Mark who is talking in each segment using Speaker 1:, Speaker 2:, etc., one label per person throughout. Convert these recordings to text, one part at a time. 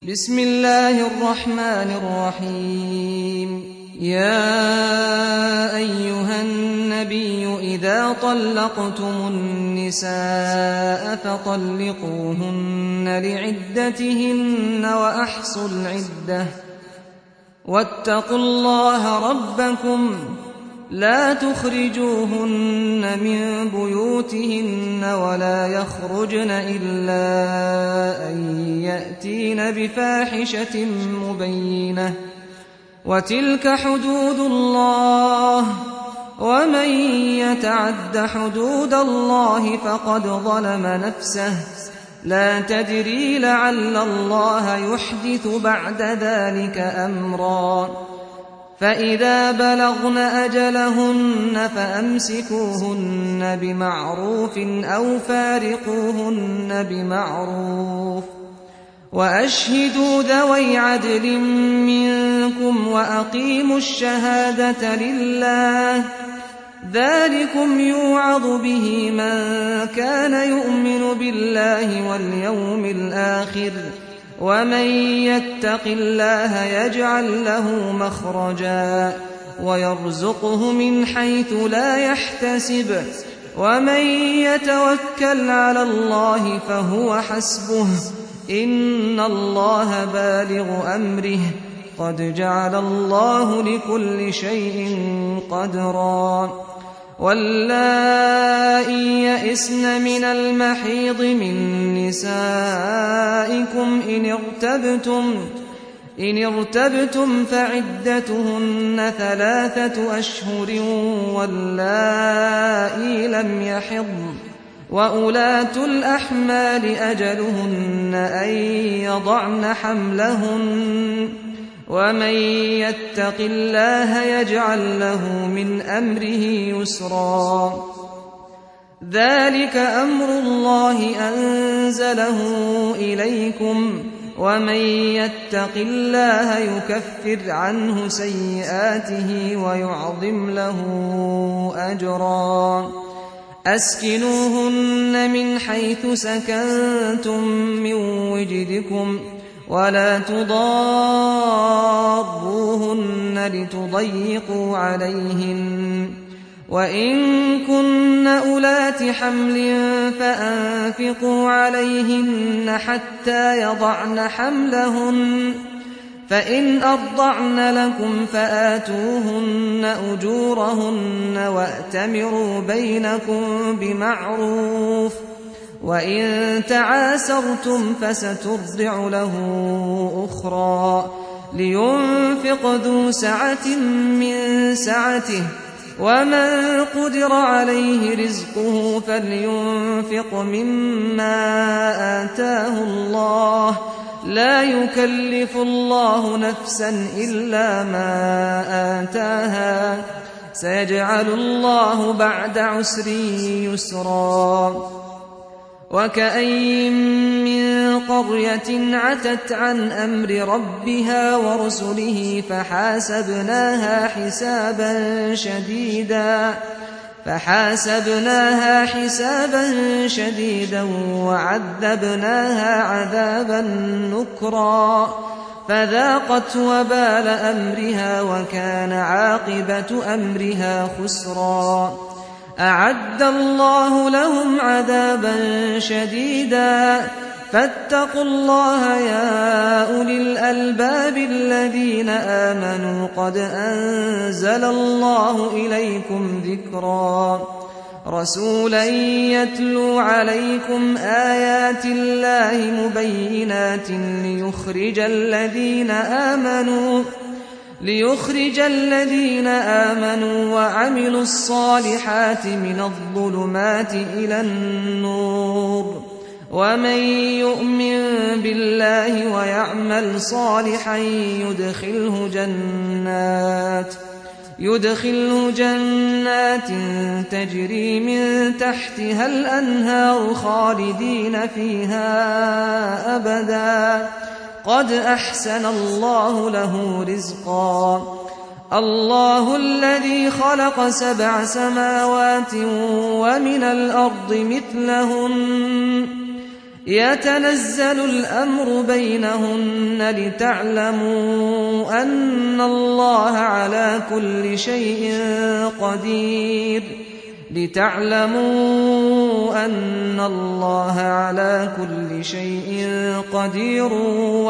Speaker 1: بسم الله الرحمن الرحيم. يا أيها النبي إذا طلقتم النساء فطلقوهن لعدتهن وأحصوا العدة واتقوا الله ربكم لا تخرجوهن من بيوتهن ولا يخرجن إلا أن يأتين بفاحشة مبينة وتلك حدود الله ومن يتعد حدود الله فقد ظلم نفسه لا تدري لعل الله يحدث بعد ذلك أمرا فإذا بلغن أجلهن فأمسكوهن بمعروف أو فارقوهن بمعروف وأشهدوا ذوي عدل منكم وأقيموا الشهادة لله ذلكم يوعظ به من كان يؤمن بالله واليوم الآخر ومن يتق الله يجعل له مخرجا ويرزقه من حيث لا يحتسب ومن يتوكل على الله فهو حسبه إن الله بالغ أمره قد جعل الله لكل شيء قدرا واللائي يئسن من المحيض من نسائكم إن ارتبتم فعدتهن 3 أشهر واللائي لم يحضن وأولاة الأحمال أجلهن أن يضعن حملهن ومن يتق الله يجعل له من أمره يسرا ذلك أمر الله أنزله إليكم ومن يتق الله يكفر عنه سيئاته ويعظم له أجرا أسكنوهن من حيث سكنتم من وجدكم ولا تضاروهن لتضيقوا عليهن وإن كن أولات حمل فأنفقوا عليهن حتى يضعن حملهن فإن أرضعن لكم فآتوهن أجورهن وأتمروا بينكم بمعروف وإن تعاسرتم فسترضع له أخرى لينفق ذو سعة من سعته ومن قدر عليه رزقه فلينفق مما آتاه الله لا يكلف الله نفسا إلا ما آتاها سيجعل الله بعد عسر يسرا وكأين من قرية عتت عن أمر ربها ورسله فحاسبناها حسابا شديدا وعذبناها عذابا نكرا فذاقت وبال أمرها وكان عاقبة أمرها خسرا أعد الله لهم عذابا شديدا فاتقوا الله يا أولي الألباب الذين آمنوا قد أنزل الله إليكم ذكرا رسولا يتلو عليكم آيات الله مبينات ليخرج الذين آمنوا وعملوا الصالحات من الظلمات إلى النور ومن يؤمن بالله ويعمل صالحا يدخله جنات تجري من تحتها الأنهار خالدين فيها أبدا قد أحسن الله له رزقا الله الذي خلق 7 سماوات ومن الأرض مثلهن يتنزل الأمر بينهن لتعلموا أن الله على كل شيء قدير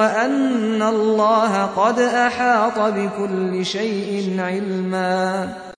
Speaker 1: وأن الله قد أحاط بكل شيء علما.